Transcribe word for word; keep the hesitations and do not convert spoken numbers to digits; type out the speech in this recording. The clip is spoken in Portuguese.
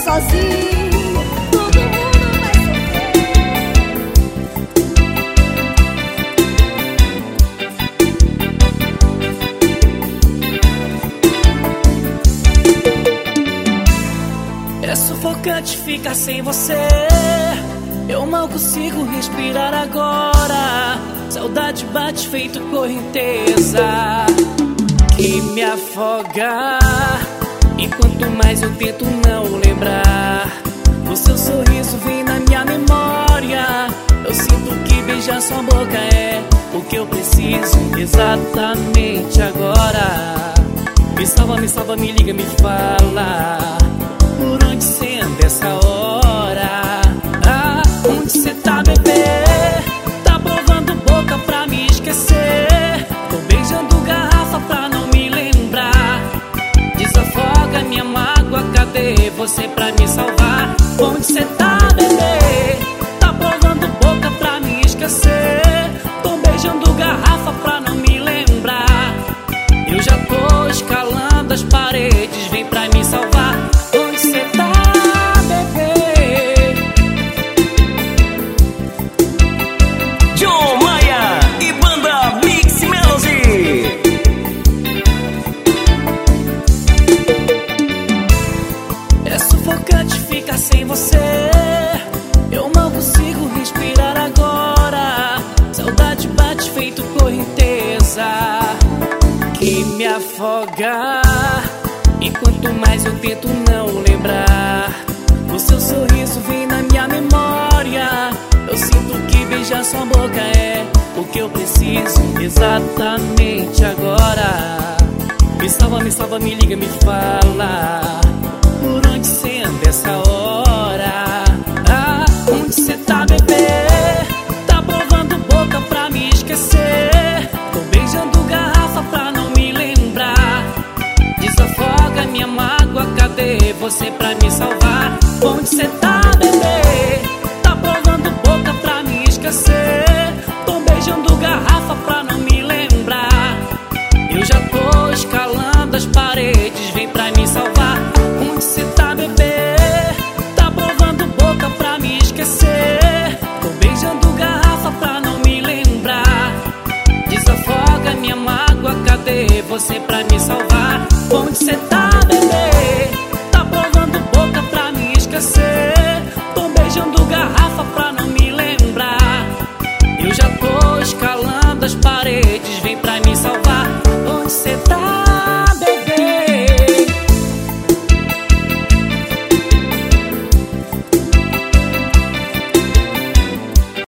sozinho, todo mundo vai sofrer. É sufocante ficar sem você, eu mal consigo respirar agora. Saudade bate feito correnteza que me afoga. E quanto mais eu tento não lembrar, o seu sorriso vem na minha memória. Eu sinto que beijar sua boca é o que eu preciso exatamente agora. Me salva, me salva, me liga, me fala, por onde você anda essa hora? Ah, onde você tá, bebê? Tá provando boca pra me esquecer. Tô beijando garrafa pra não me lembrar. Desafoga minha mágoa, cadê você pra me salvar? Onde você tá, bebê? Tá provando boca pra me esquecer. Tô beijando garrafa pra não me lembrar. Eu já tô escalando as paredes, vem pra me salvar. Onde você tá, bebê? John Maia e banda Mix Melody. É sufocante ficar sem você, eu mal consigo respirar agora. Saudade bate feito correnteza que me afoga. E quanto mais eu tento não lembrar, o seu sorriso vem na minha memória. Eu sinto que beijar sua boca é o que eu preciso exatamente agora. Me salva, me salva, me liga, me fala, por onde você anda essa hora? Ah, onde você tá, bebê? Tá provando boca pra me esquecer. Tô beijando garrafa pra não me lembrar. Desafoga minha mágoa, cadê você pra me salvar? Onde você tá,